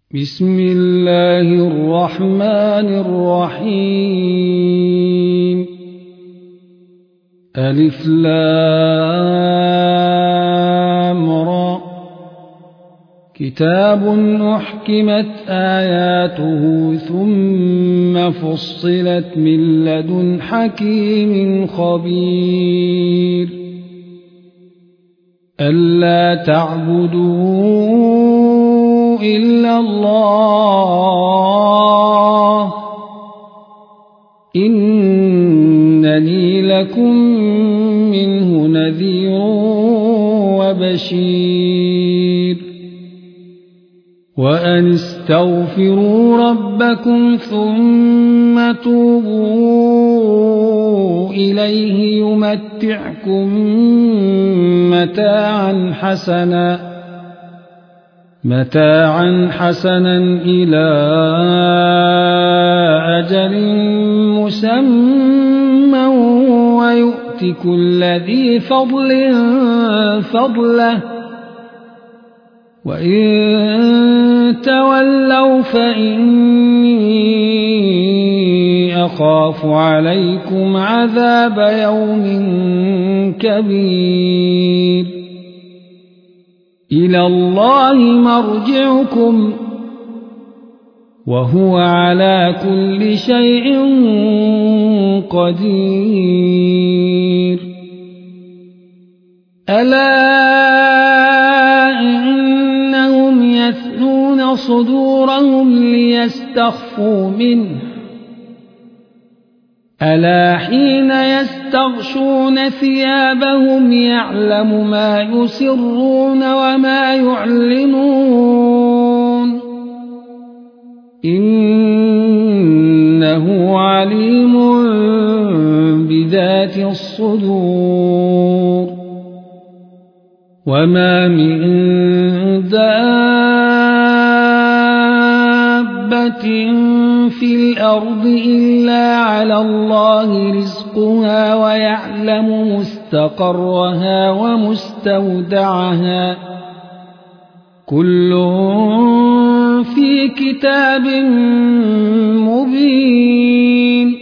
بسم الله الرحمن الرحيم ألف لام را كتاب أحكمت آياته ثم فصلت من لدن حكيم خبير ألا تعبدوا إلا الله إنني لكم منه نذير وبشير وأن استغفروا ربكم ثم توبوا إليه يمتعكم متاعا حسنا إلى أجل مسمى ويؤت كل ذي فضل فضله وإن تولوا فإني أخاف عليكم عذاب يوم كبير إلى الله مرجعكم وهو على كل شيء قدير ألا إنهم يثنون صدورهم ليستخفوا منه ألا حين يستغشون ثيابهم يعلم ما يسرون وما يعلنون إنه عليم بذات الصدور وما من دابة في الأرض إلا على الله رزقها ويعلم مستقرها ومستودعها كل في كتاب مبين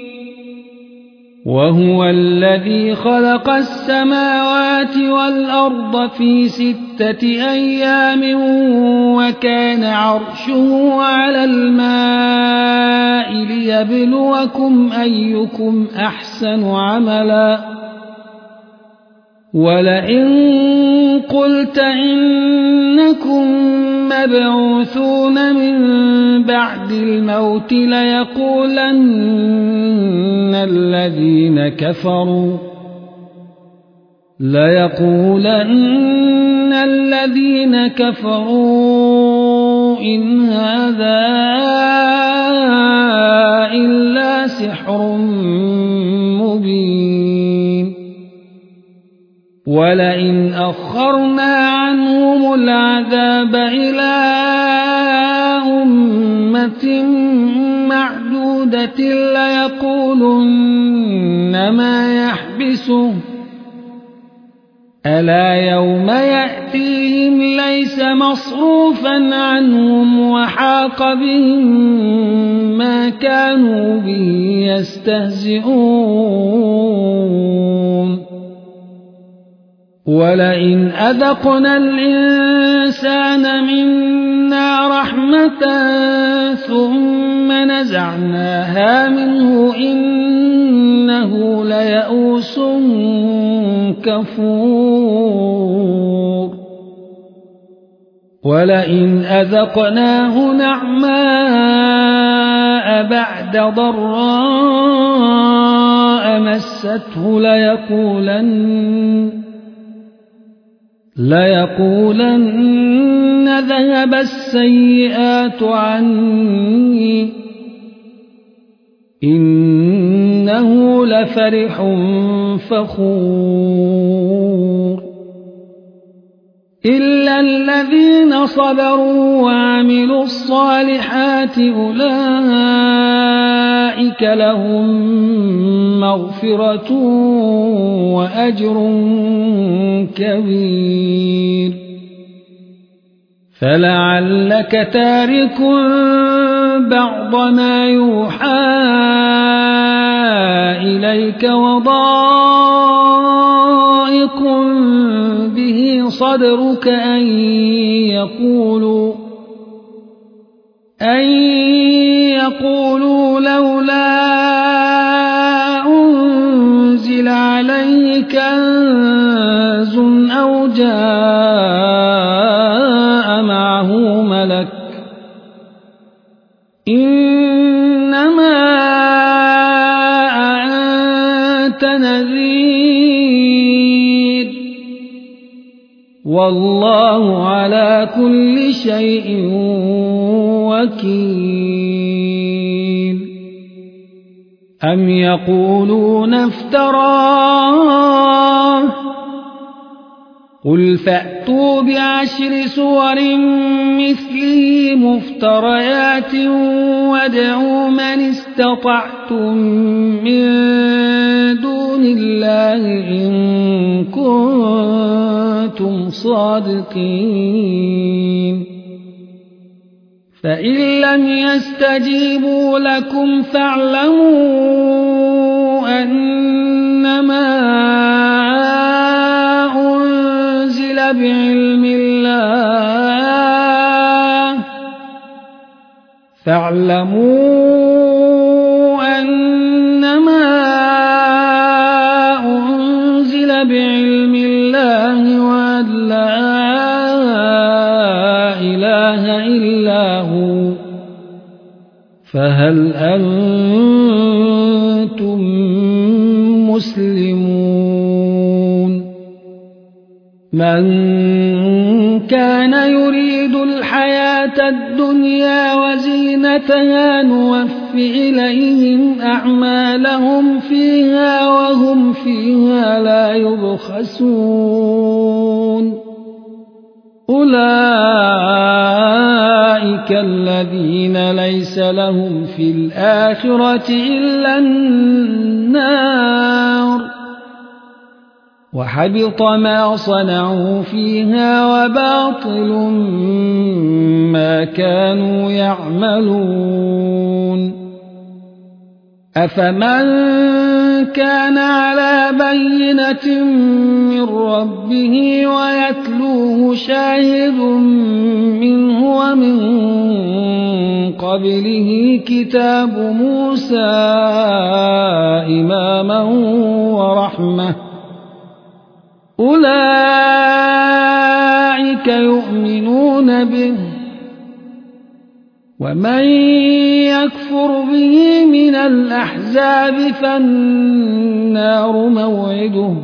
وهو الذي خلق السماوات والأرض في 6 أيام وكان عرشه على الماء ليبلوكم أيكم أحسن عملا ولئن قلت إنكم مبعوثون من بعد الموت ليقولن الذين كفروا إن هذا إلا سحر مبين ولئن أخرنا عنهم العذاب إلى أمة معدودة ليقولن ما يحبسه ألا يوم يأتيهم ليس مصروفا عنهم وحاق بهم ما كانوا به يستهزئون ولئن أذقنا الإنسان منا رحمة ثم نزعناها منه إنه ليئوس كفور ولئن أذقناه نعماء بعد ضراء مسته ليقولن ذهب السيئات عني إنه لفرح فخور إلا الذين صبروا وعملوا الصالحات أولئك لهم مغفرة وأجر كبير فلعلك تارك بعض ما يوحى إليك وضائق به صدرك أن يقولوا لولا أنزل عليه كنز أو جاء معه ملك إنما أنت نذير والله على كل شيء وكيل أم يقولون افتراه قل فأتوا بعشر سور مثله مفتريات وادعوا من استطعتم من دون الله إن كنتم صادقين فإن لم يستجيبوا لكم فاعلموا أنما أنزل بعلم الله وأن لا إله إلا هو فهل أنتم مسلمون من كان يريد الحياة الدنيا وزينتها نوف إليهم أعمالهم فيها وهم فيها لا يبخسون أولئك الذين ليس لهم في الآخرة إلا النار وحبط ما صنعوا فيها وباطل ما كانوا يعملون أفمن كان على بينة من ربه ويتلوه شاهد منه ومن قبله كتاب موسى إماما ورحمة أولئك يؤمنون به ومن يكفر به من الأحزاب فالنار موعده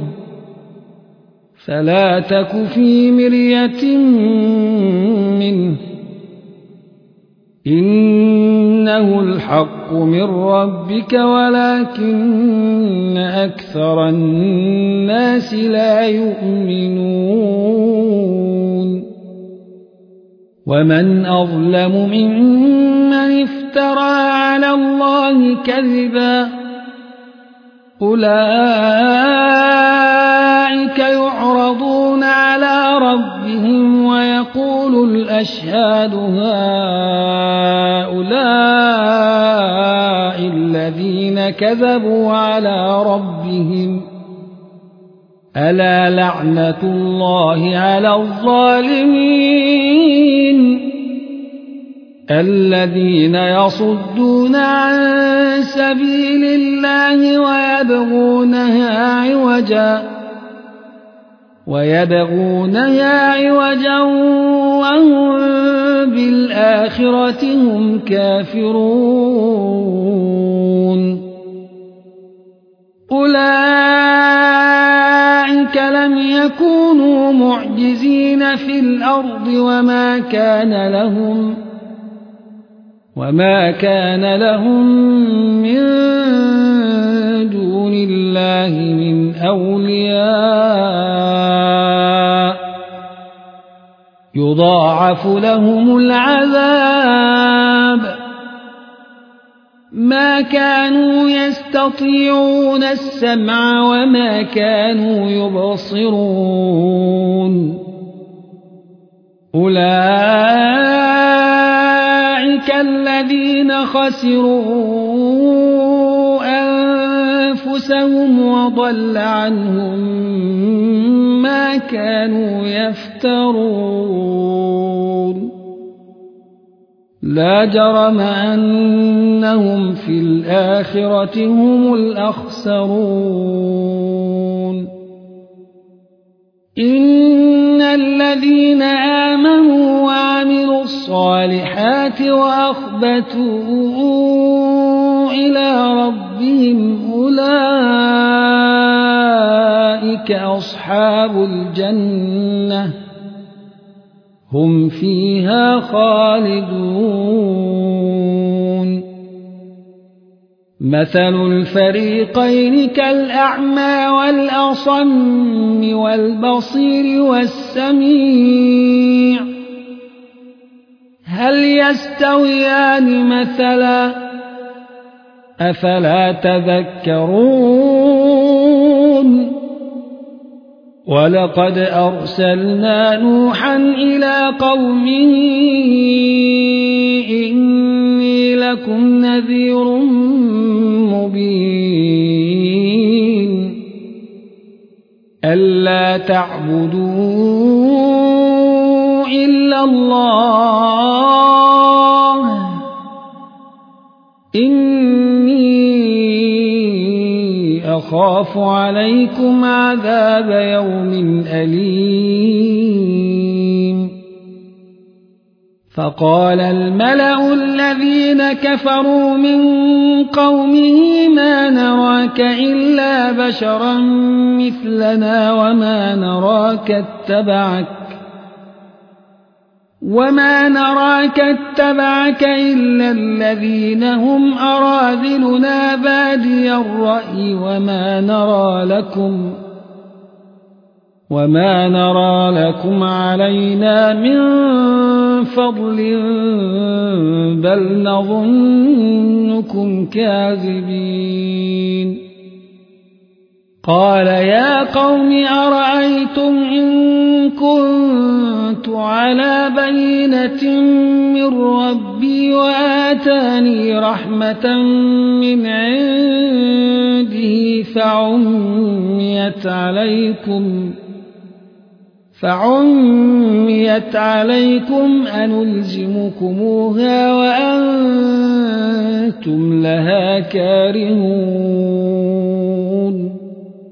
فلا تك في مرية منه إنه الحق من ربك ولكن أكثر الناس لا يؤمنون ومن أظلم ممن افترى على الله كذبا أولئك يعرضون على ربهم ويقول الأشهاد هؤلاء الذين كذبوا على ربهم ألا لعنة الله على الظالمين الذين يصدون عن سبيل الله ويبغونها عوجا وهم بالآخرة هم كافرون أولئك لم يكونوا معجزين في الأرض وما كان لهم من دون الله من أولياء يضاعف لهم العذاب ما كانوا يستطيعون السمع وما كانوا يبصرون أولئك الذين خسروا أنفسهم وضل عنهم ما كانوا يفترون لا جرم أنهم في الآخرة هم الأخسرون إن الذين آمنوا وعملوا الصالحات وأخبتوا إلى ربهم أولئك أصحاب الجنة هم فيها خالدون مثل الفريقين كالأعمى والأصم والبصير والسميع هل يستويان مثلا أفلا تذكرون ولقد أرسلنا نوحا إلى قومه إني لكم نذير مبين ألا تعبدوا إلا الله إني أخاف عليكم عذاب يوم أليم فقال الملأ الذين كفروا من قومه ما نراك إلا بشرا مثلنا وما نراك اتبعك إلا الذين هم أراذلنا بادي الرأي وما نرى لكم علينا من فضل بل نظنكم كاذبين قال يا قوم أرأيتم إن كنت على بينة من ربي وآتاني رحمة من عنده فعميت عليكم أنلزمكموها وأنتم لها كارهون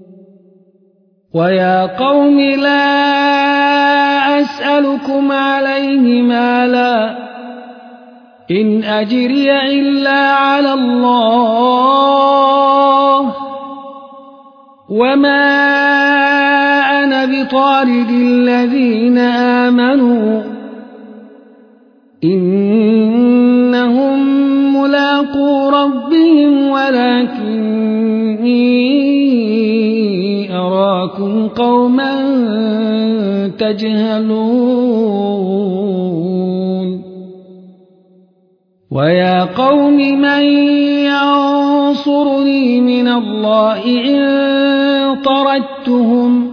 ويا قوم لا أسألكم عليه مالا إن أجري إلا على الله وما أنا بطارد الذين آمنوا إنهم ملاقو ربهم ولكني أراكم قوما تجهلون ويا قوم من ينصرني من الله إن طردتهم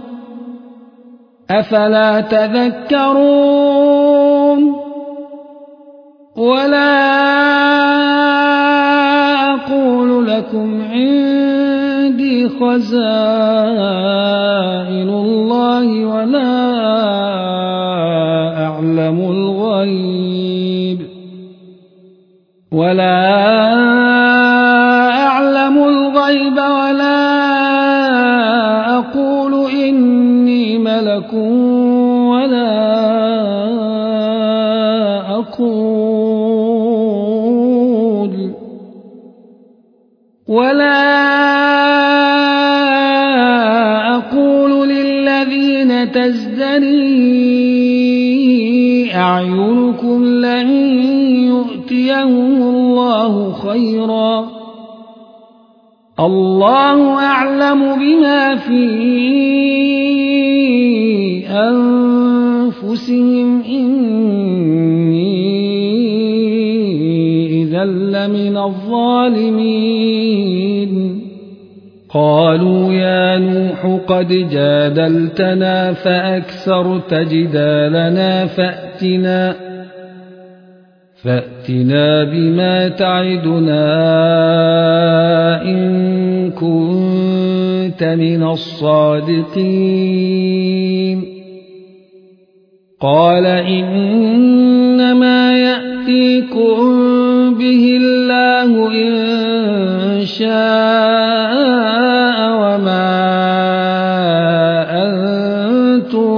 أفلا تذكرون ولا أقول لكم عندي خزائن الله ولا أعلم الغيب ولا أقول إني ملك ولا أقول للذين تزدري أعينكم لن يؤتيهم الله خيرا الله أعلم بما في أنفسهم إني إذا لمن الظالمين قالوا يا نوح قد جادلتنا فأكثرت جدالنا فأتنا بما تعدنا إن كنت من الصادقين قال إنما يأتيكم به الله إن شاء وما أنتم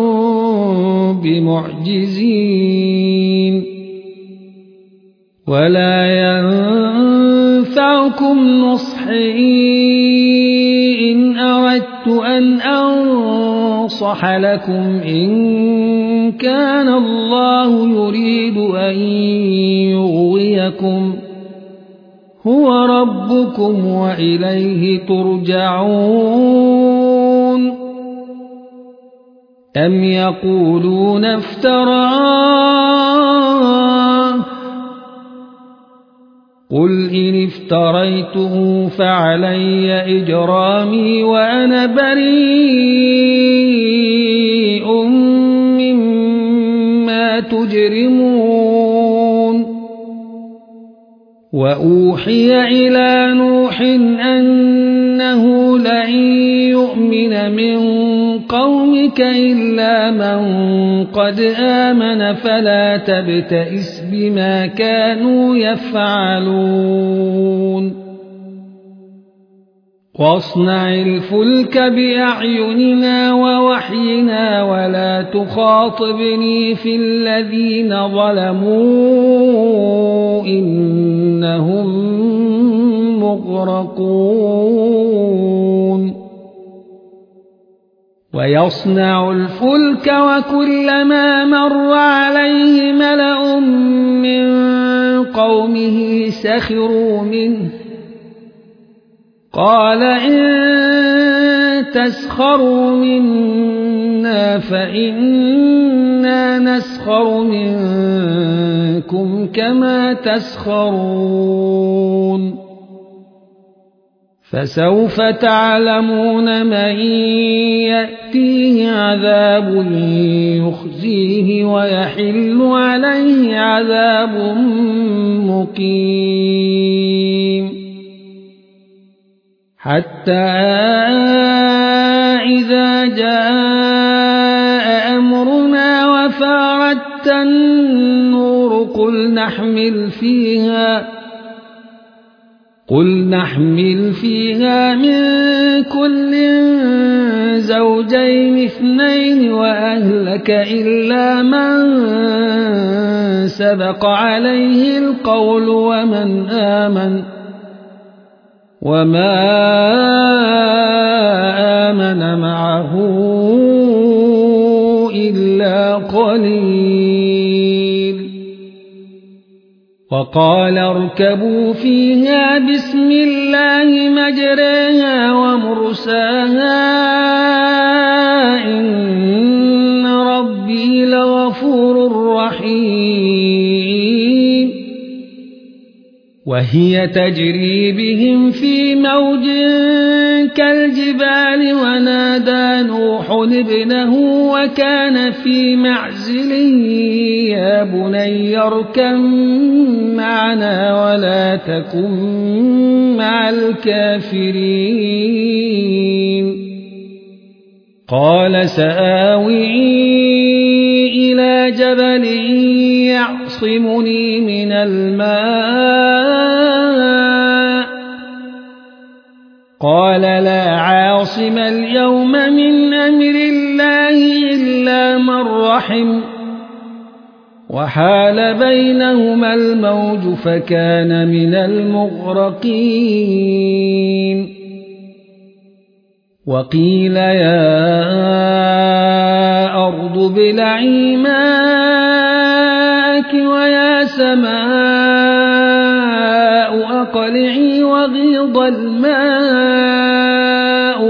بمعجزين ولا ينفعكم نصحي إن أردت أن أنصح لكم إن كان الله يريد أن يغويكم هو ربكم وإليه ترجعون أم يقولون افتراه قل إن افتريته فعلي إجرامي وأنا بريء مما تجرمون وأوحي إلى نوح أنه لن يؤمن من قومك إلا من قد آمن فلا تبتئس بما كانوا يفعلون واصنع الفلك بأعيننا ووحينا ولا تخاطبني في الذين ظلموا إنهم مغرقون ويصنع الفلك وكلما مر عليه ملأ من قومه سخروا منه قال إن تسخروا منا فإنا نسخر منكم كما تسخرون فسوف تعلمون من يأتيه عذاب يخزيه ويحل عليه عذاب مقيم حتى إذا جاء أمرنا وفارت النور قل نحمل فيها من كل زوجين اثنين وأهلك إلا من سبق عليه القول وما آمن معه إلا قليل وقال اركبوا فيها بسم الله مجريها ومرساها إن ربي لغفور رحيم وهي تجري بهم في موج كالجبال ونادى نوح ابنه وكان في معزل يا بني اركب معنا ولا تكن مع الكافرين قال سآوي إلى جبل يعصمني من الماء قال لا عاصم اليوم من أمر الله إلا من رحم وحال بينهما الموج فكان من المغرقين وقيل يا أرض ابلعي ماءك ويا سماء أقلعي وغيض الماء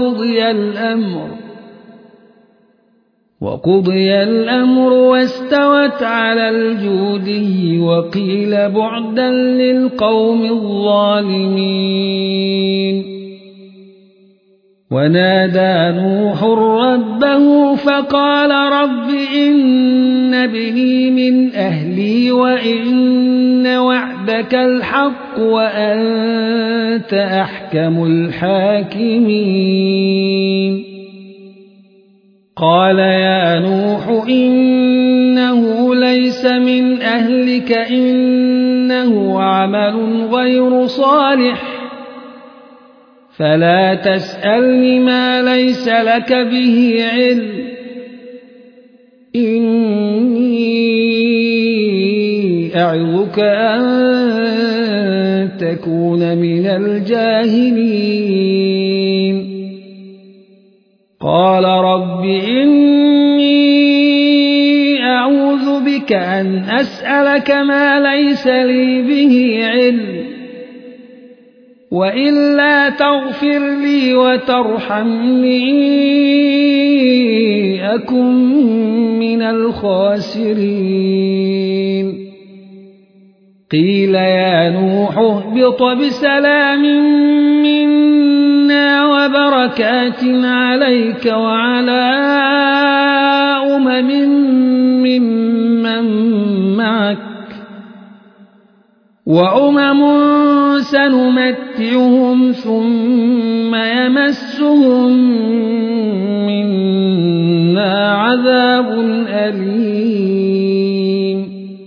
وقضي الأمر واستوت على الجودي وقيل بعدا للقوم الظالمين ونادى نوح ربه فقال رب إن ابني من أهلي وإن وعدك الحق وأنت أحكم الحاكمين قال يا نوح إنه ليس من أهلك إنه عمل غير صالح فلا تسألني ما ليس لك به علم إني أعظك أن تكون من الجاهلين قال رب إني أعوذ بك أن أسألك ما ليس لي به علم وإلا تغفر لي وترحمني أكن من الخاسرين قيل يا نوح اهبط بسلام منا وبركات عليك وعلى ممن معك وأمم سنمتعهم ثم يمسهم منا عذاب أليم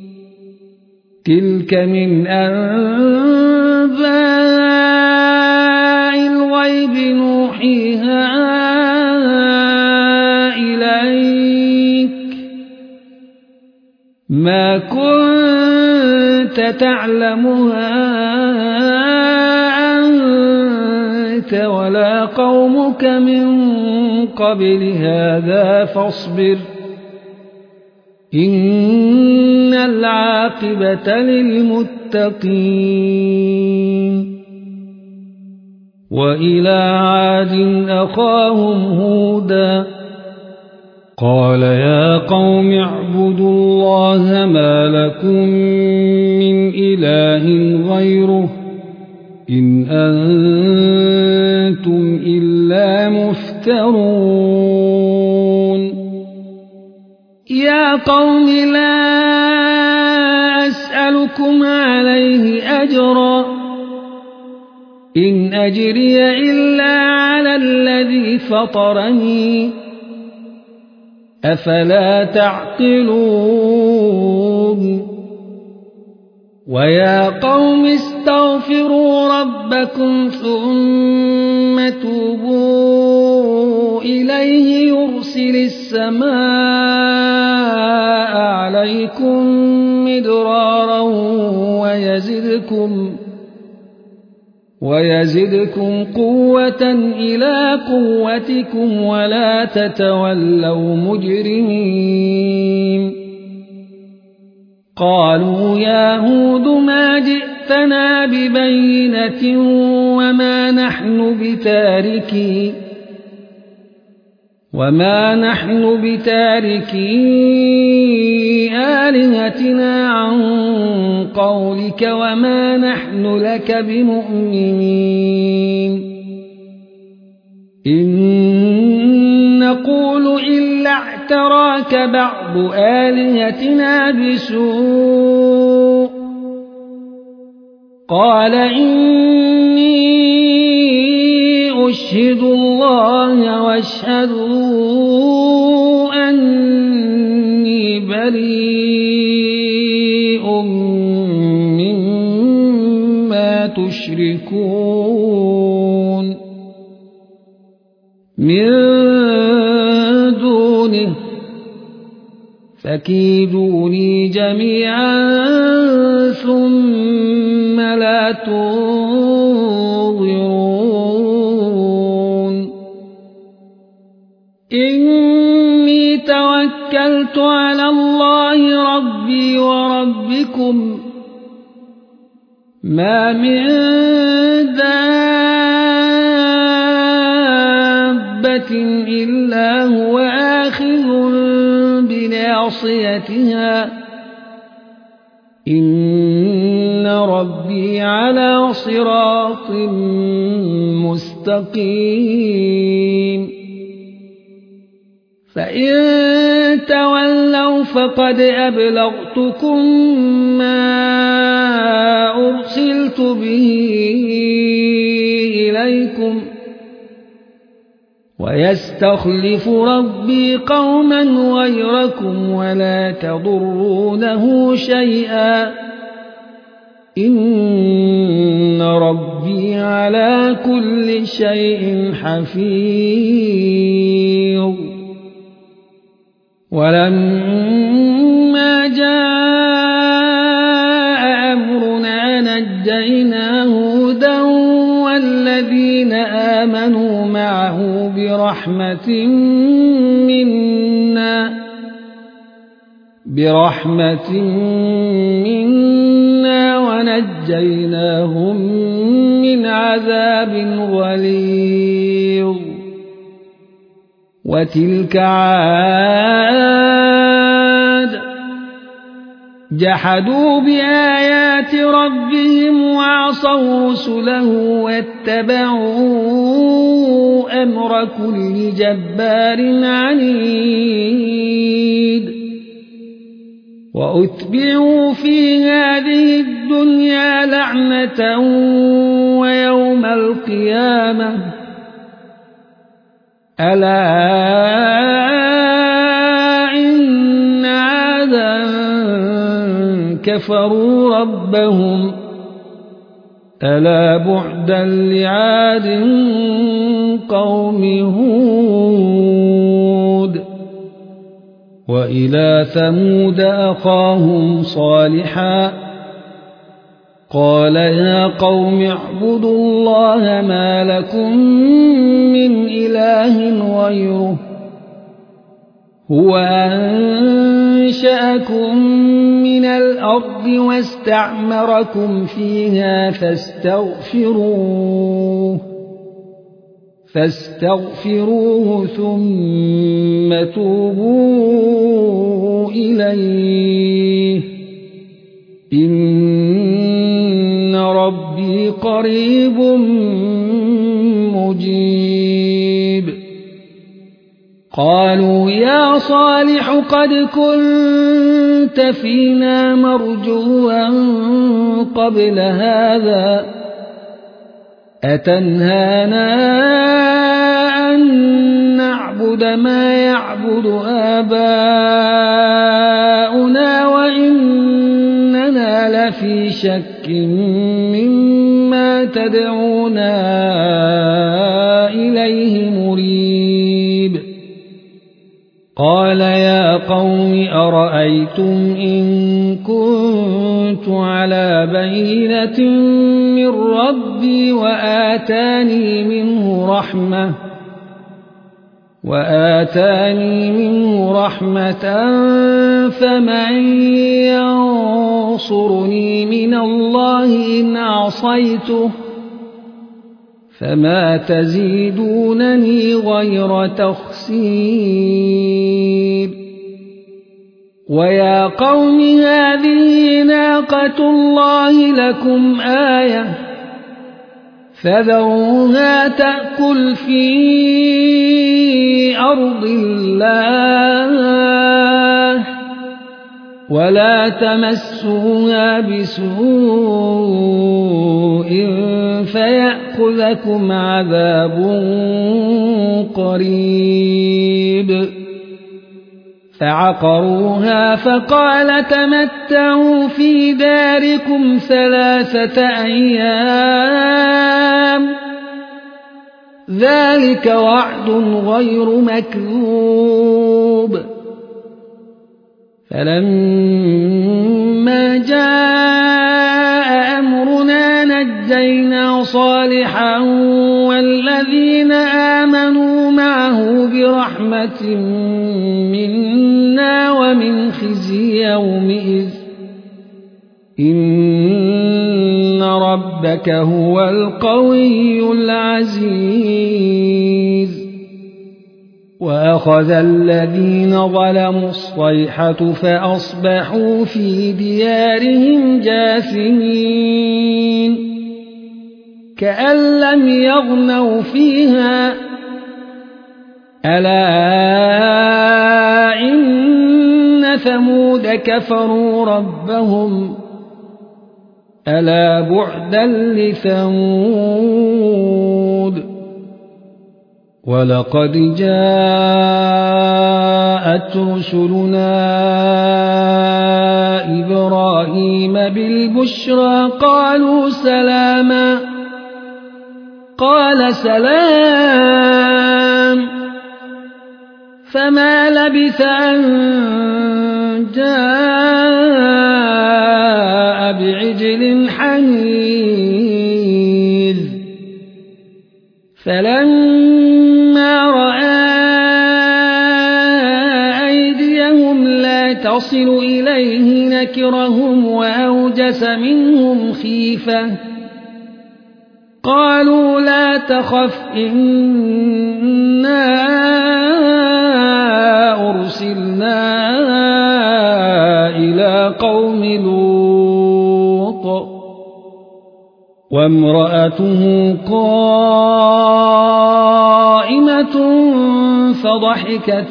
تلك من أنباء الغيب نوحيها إليك ما كنت تعلمها أنت ولا قومك من قبل هذا فاصبر إن العاقبة للمتقين وإلى عاد أخاهم هودا قال يا قوم اعبدوا الله ما لكم من إله غيره إن أنتم إلا مفترون يا قوم لا أسألكم عليه أجرا إن أجري إلا على الذي فطرني أفلا تعقلون ويا قوم استغفروا ربكم ثم توبوا إليه يرسل السماء عليكم مدرارا ويزدكم قوة إلى قوتكم ولا تتولوا مجرمين قالوا يا هود ما جئتنا ببينة وما نحن بتاركي آلهتنا عن قولك وما نحن لك بمؤمنين إن نقول إلا اعتراك بعض آلهتنا بسوء قال إني أشهد الله واشهدوا أني بريء مما تشركون من دونه فكيدوني جميعا ثم لا تنظرون إني توكلت على الله ربي وربكم ما من دابة إلا هو آخذ بناصيتها إن ربي على صراط مستقيم فإن تولوا فقد أبلغتكم ما أرسلت به إليكم ويستخلف ربي قوما غيركم ولا تضرونه شيئا إن ربي على كل شيء حفيظ ولما جاء أمرنا نجينا هودا والذين آمنوا معه برحمة منا ونجيناهم من عذاب غليظ وتلك عاد جحدوا بآيات ربهم وعصوا رسله واتبعوا أمر كل جبار عنيد وأتبعوا في هذه الدنيا لعنة ويوم القيامة ألا إن عادا كفروا ربهم ألا بعدا لعاد قوم هود وإلى ثمود أخاهم صالحا قال يا قوم اعبدوا الله ما لكم من إله غيره هو أنشأكم من الأرض واستعمركم فيها فاستغفروه ثم توبوا إليه إن ربي قريب مجيب قالوا يا صالح قد كنت فينا مرجوا قبل هذا أتنهانا أن نعبد ما يعبد آباؤنا وإننا لفي شك مما تدعونا إليه مريب قال يا قوم أرأيتم إن كنت على بينة من ربي وآتاني منه رحمة فمن ينصرني من الله إن عصيته فما تزيدونني غير تخسير ويا قوم هذه ناقة الله لكم آية فذروها تأكل في أرض الله ولا تمسوها بسوء فيأخذكم عذاب قريب فعقروها فقال تمتعوا في داركم 3 أيام ذلك وعد غير مكذوب فلما جاء أمرنا نجينا صالحا والذين آمنوا معه برحمة منا ومن خزي يومئذ إن ربك هو القوي العزيز وأخذ الذين ظلموا الصيحة فأصبحوا في ديارهم جاثمين كأن لم يغنوا فيها ألا إن ثمود كفروا ربهم ألا بعدا لثمود ولقد جاءت رسلنا إبراهيم بالبشرى قالوا سلاما قال سلام فما لبث أن جاء بعجل حنيذ فلما رأى أيديهم لا تصل إليه نكرهم وأوجس منهم خيفة قالوا لا تخف إنا أرسلنا إلى قوم لوط وامرأته قائمة فضحكت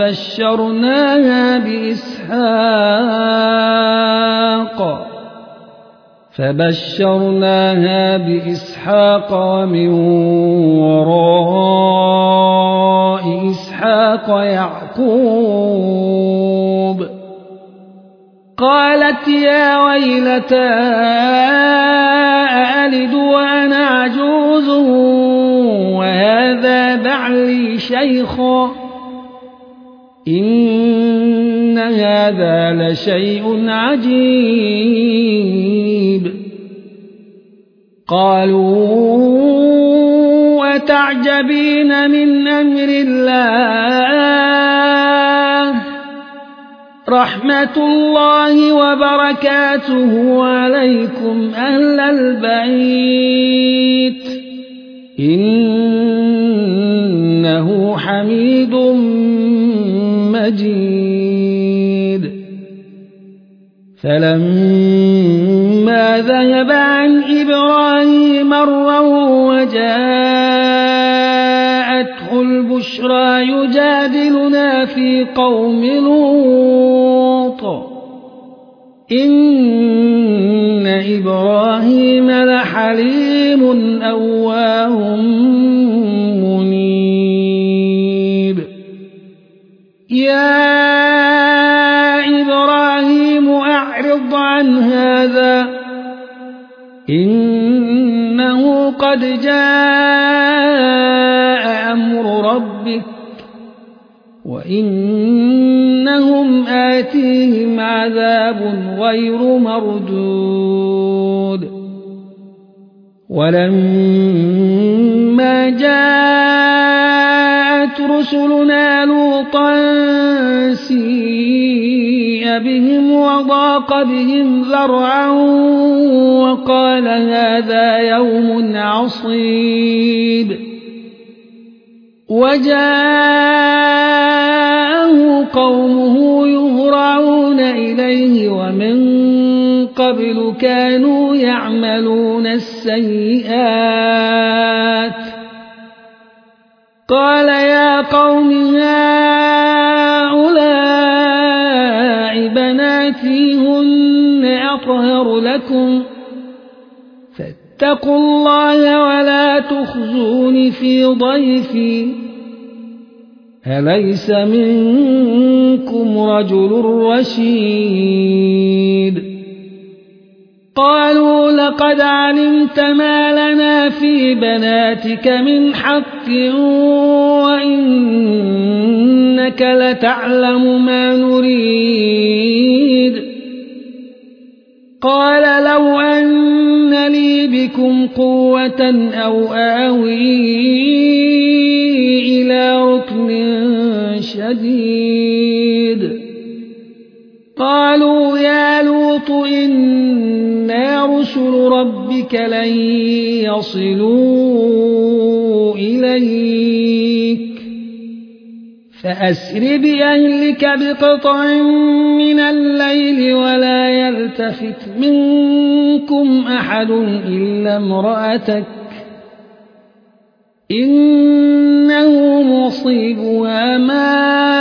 فبشرناها بإسحاق ومن وراء إسحاق يعقوب قالت يا ويلتى أألد وأنا عجوز وهذا بعلي شيخا إن هذا لشيء عجيب قالوا أتعجبين من أمر الله رحمة الله وبركاته عليكم أهل البيت إنه حميد مجيد فلما ذهب عن إبراهيم الروع وجاءته البشرى يجادلنا في قوم لوط إن إبراهيم لحليم أواه منيب يا إبراهيم أعرض عن هذا إنه قد جاء أمر ربك وإنهم آتيهم عذاب غير مردود ولما جاءت رسلنا لوطا سيء بهم وضاق بهم ذرعا وقال هذا يوم عصيب وجاءه قومه يهرعون إليه ومن قبل كانوا يعملون السيئات قال يا قوم هؤلاء بناتي هن أطهر لكم فاتقوا الله ولا تخزون في ضيفي أليس منكم رجل رشيد قالوا لقد علمت ما لنا في بناتك من حق وإنك لتعلم ما نريد قال لو أن لي بكم قوة أو آوي إلى ركن شديد قالوا يا لوط إنا رسل ربك لن يصلوا إليك فأسر بأهلك بقطع من الليل ولا يلتفت منكم أحد إلا امرأتك إنه مصيبها ما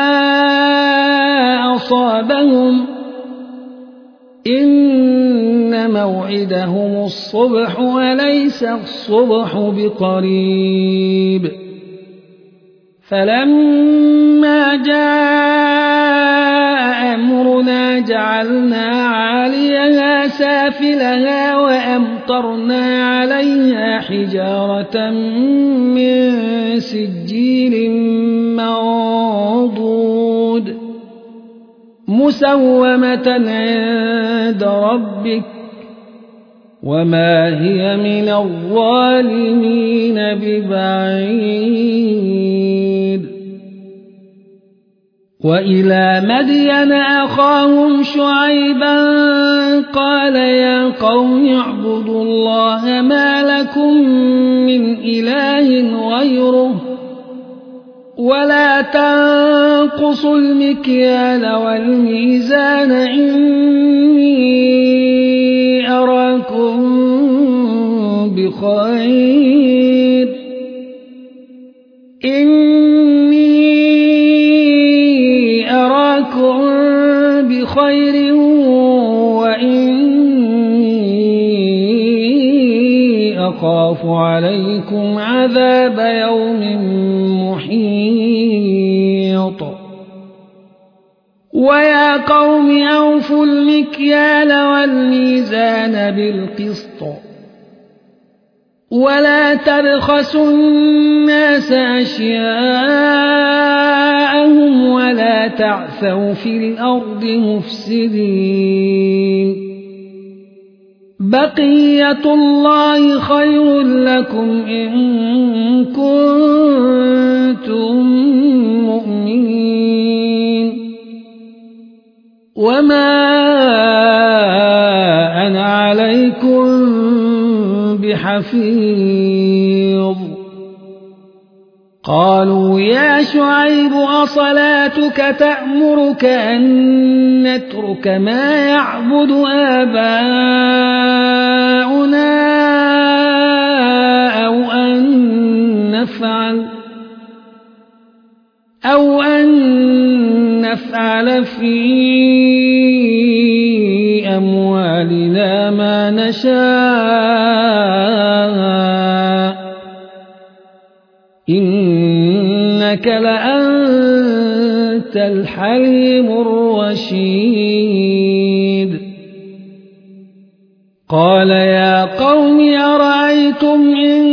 أصابهم إن موعدهم الصبح وليس الصبح بقريب فلما جاء أمرنا جعلنا عاليها سافلها وأمطرنا عليها حجارة من سجيل منضود مسومة عند ربك وما هي من الظالمين ببعيد وإلى مدين أخاهم شعيبا قال يا قوم اعبدوا الله ما لكم من إله غيره ولا تنقصوا المكيال والميزان إني أراكم بخير وإني أخاف عليكم عذاب يوم محيط ويا قوم أوفوا المكيال والميزان بالقسط ولا تبخسوا الناس أشياءهم ولا تعثوا في الأرض مفسدين بقية الله خير لكم إن كنتم مؤمنين وما أنا عليكم بحفيظ قالوا يا شعيب أصلاتك تأمرك أن نترك ما يعبد آباؤنا أو أن نفعل في أموالنا ما نشاء إنك لأنت الحليم الرشيد قال يا قوم أرأيتم إن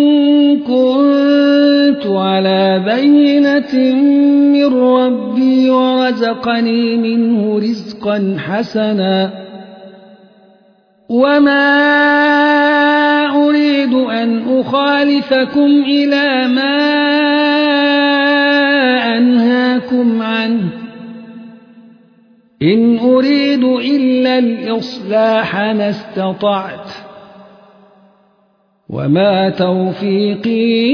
كنت على بينة من ربي ورزقني منه رزقا حسنا وما أريد أن أخالفكم إلى ما أنهاكم عنه إن أريد إلا الإصلاح ما استطعت وما توفيقي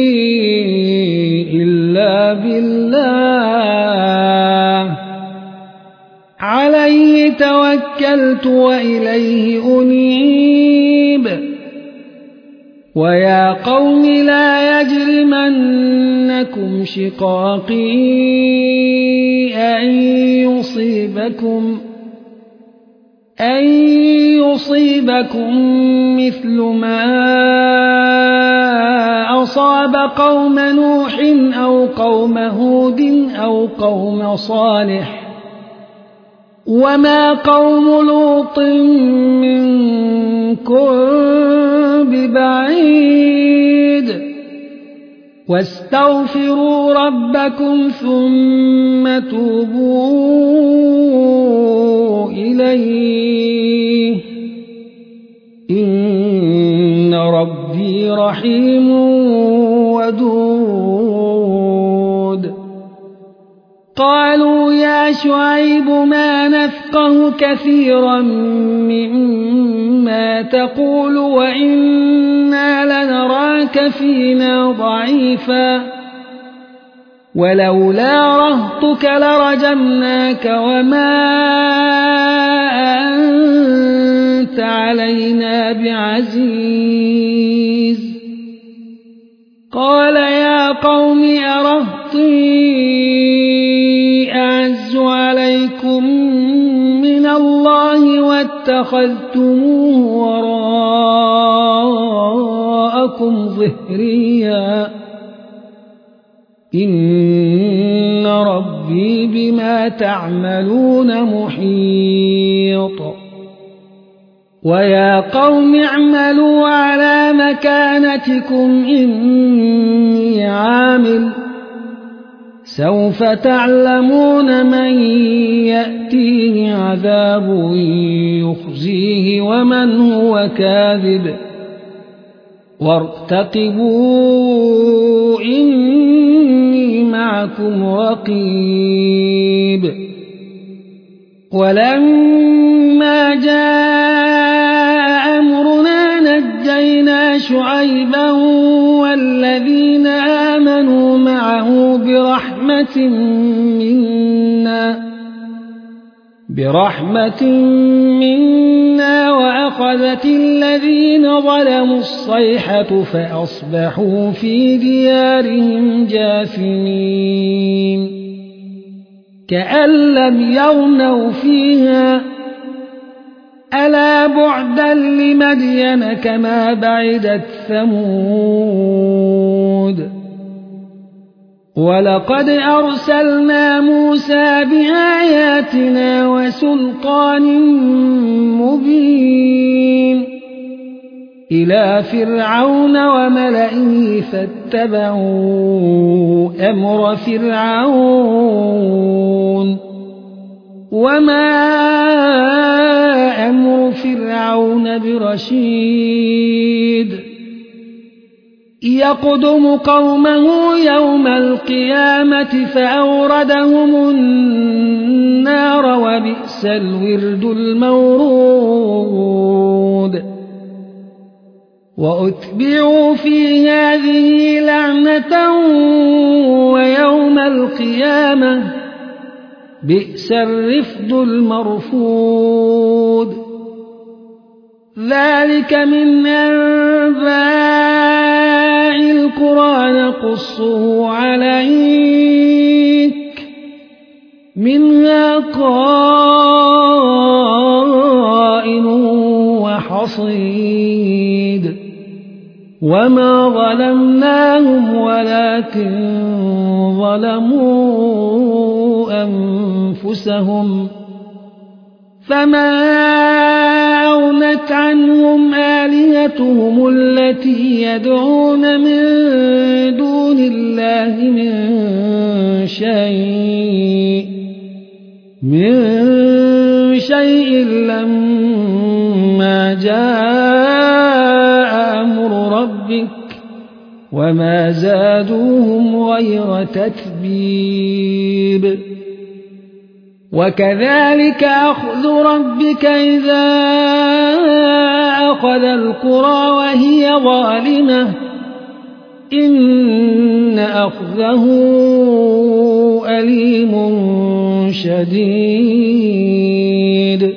إلا بالله عليه توكلت وإليه أنيب ويا قوم لا يجرمنكم شقاقي أن يصيبكم مثل ما أصاب قوم نوح أو قوم هود أو قوم صالح وما قوم لوط منكم ببعيد واستغفروا ربكم ثم توبوا إليه إن ربي رحيم ودود قالوا يا شعيب ما نفقه كثيرا مما تقول وإنا لنراك فينا ضعيفا ولولا رهطك لرجمناك وما أنت علينا بعزيز قال يا قوم أرهطي أعز عليكم من الله واتخذتموه وراءكم ظهريا إن ربي بما تعملون محيط ويا قوم اعملوا على مكانتكم إني عامل سوف تعلمون من يأتيه عذاب يخزيه ومن هو كاذب وارتقبوا إني معكم رقيب ولما جاء أمرنا نجينا شعيبا والذين آمنوا معه برحمة منا وأخذت الذين ظلموا الصيحة فأصبحوا في ديارهم جاثمين كأن لم يغنوا فيها ألا بعدا لمدين كما بعدت ثمود ولقد أرسلنا موسى بآياتنا وسلطان مبين إلى فرعون وملئه فاتبعوا أمر فرعون وما أمر فرعون برشيد يقدم قومه يوم القيامة فأوردهم النار وبئس الورد المورود وأتبعوا في هذه لعنة ويوم القيامة بئس الرفد المرفود ذلك من أنباء القرى نقصه عليك منها قائم وحصيد وما ظلمناهم ولكن ظلموا أنفسهم فما أغنت عنهم آلهتهم التي يدعون من دون الله من شيء لما جاء أمر ربك وما زادوهم غير تتبيب وكذلك أخذ ربك إذا أخذ القرى وهي ظالمة إن أخذه أليم شديد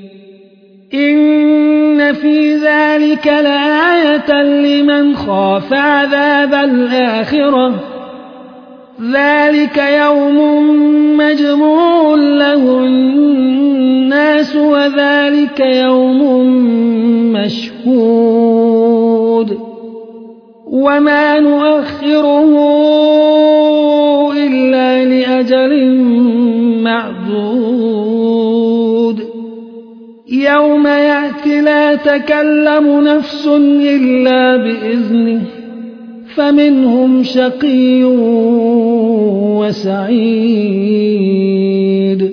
إن في ذلك لآية لمن خاف عذاب الآخرة ذلك يوم مجموع له الناس وذلك يوم مشهود وما نؤخره إلا لأجل معدود يوم يأتي لا تكلم نفس إلا بإذنه فمنهم شقي وسعيد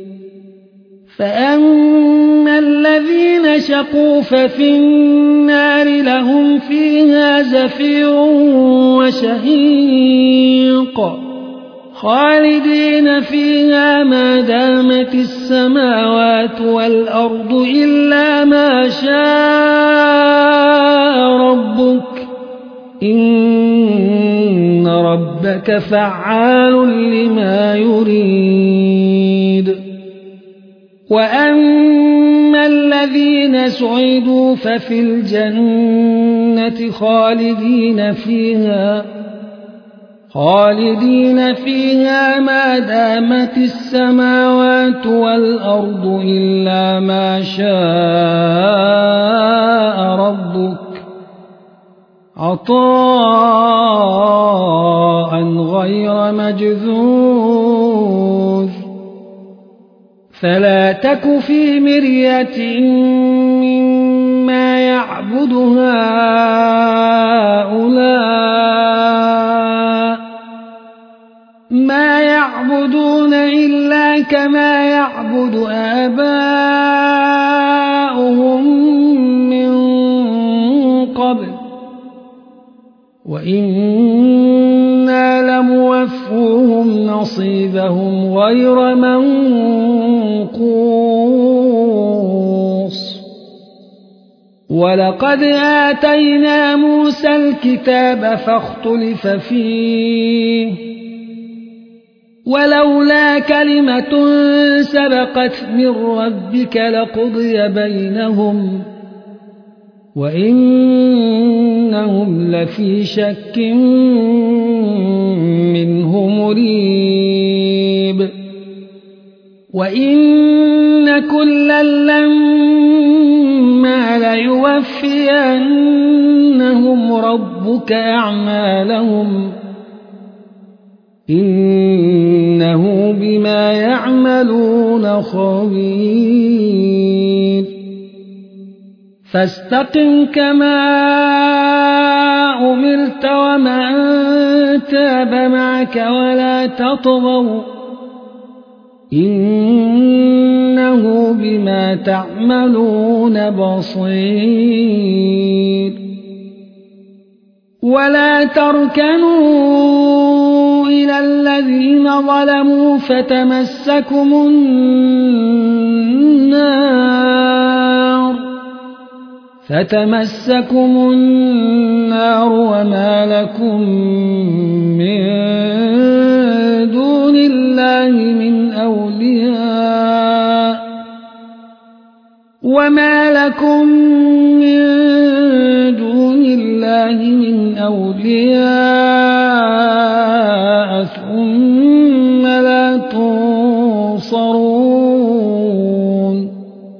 فأما الذين شقوا ففي النار لهم فيها زفير وشهيق خالدين فيها ما دامت السماوات والأرض إلا ما شاء ربك إن ربك فعال لما يريد وأما الذين الذين سعدوا ففي الجنة خالدين فيها ما دامت السماوات والأرض إلا ما شاء ربك عطاء غير مجذوذ فلا تك في مرية مما يعبد هؤلاء ما يعبدون إلا كما يعبد آباؤهم من قبل وإنا لموفوهم نصيبهم غير منقوص ولقد آتينا موسى الكتاب فاختلف فيه ولولا كلمة سبقت من ربك لقضي بينهم وإنهم لفي شك منه مريب وإن كلا لما ليوفينهم ربك أعمالهم إنه بما يعملون خبير فاستقم كما أمرت ومن تاب معك ولا تطغوا إنه بما تعملون بصير ولا تركنوا إلى الذين ظلموا فتمسكم النار وما لكم من دون الله من أولياء ثم لا تنصرون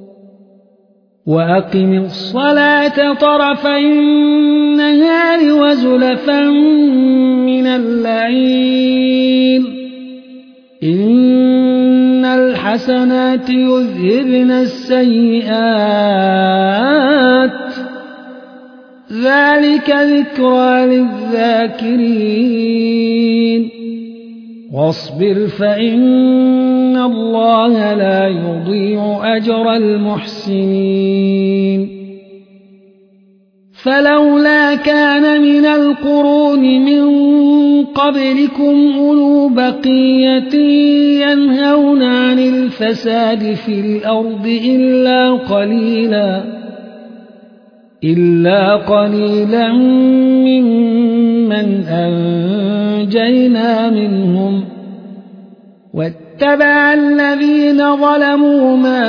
وأقم الصلاة طرفي النهار وزلفا من الليل إن الحسنات يذهبن السيئات ذلك ذكرى للذاكرين واصبر فإن الله لا يضيع أجر المحسنين فلولا كان من القرون من قبلكم أولو بقية ينهون عن الفساد في الأرض إلا قليلا ممن أنجينا منهم واتبع الذين ظلموا ما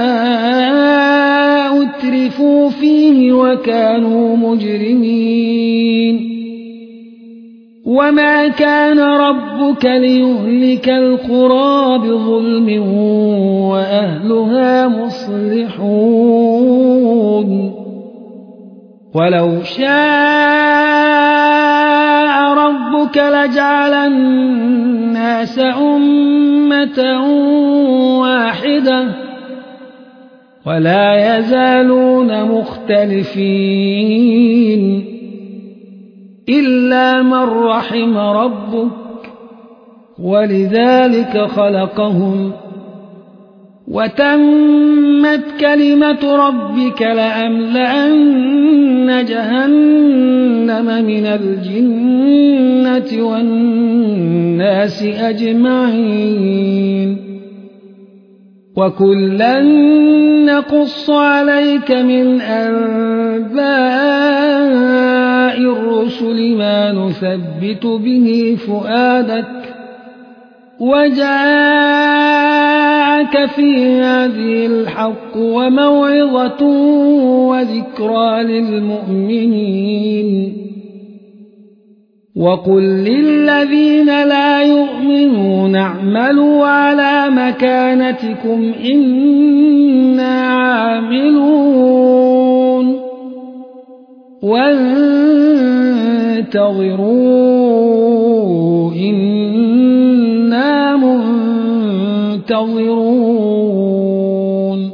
أترفوا فيه وكانوا مجرمين وما كان ربك ليهلك القرى بظلم وأهلها مصلحون ولو شاء ربك لجعل الناس أمة واحدة ولا يزالون مختلفين إلا من رحم ربك ولذلك خلقهم وتمت كلمة ربك لأملأن جهنم من الجنة والناس أجمعين وكلا نقص عليك من أنباء الرسل ما نثبت به فؤادك وجاءك معك في هذه الحق وموعظة وذكرى للمؤمنين وقل للذين لا يؤمنون اعملوا على مكانتكم إنا عاملون وانتظروا إنا منتظرون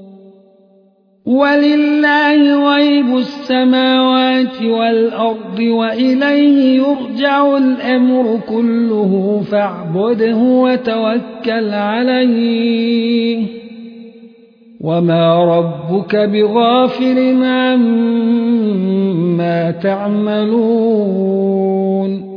ولله غيب السماوات والأرض وإليه يرجع الأمر كله فاعبده وتوكل عليه وما ربك بغافل عما تعملون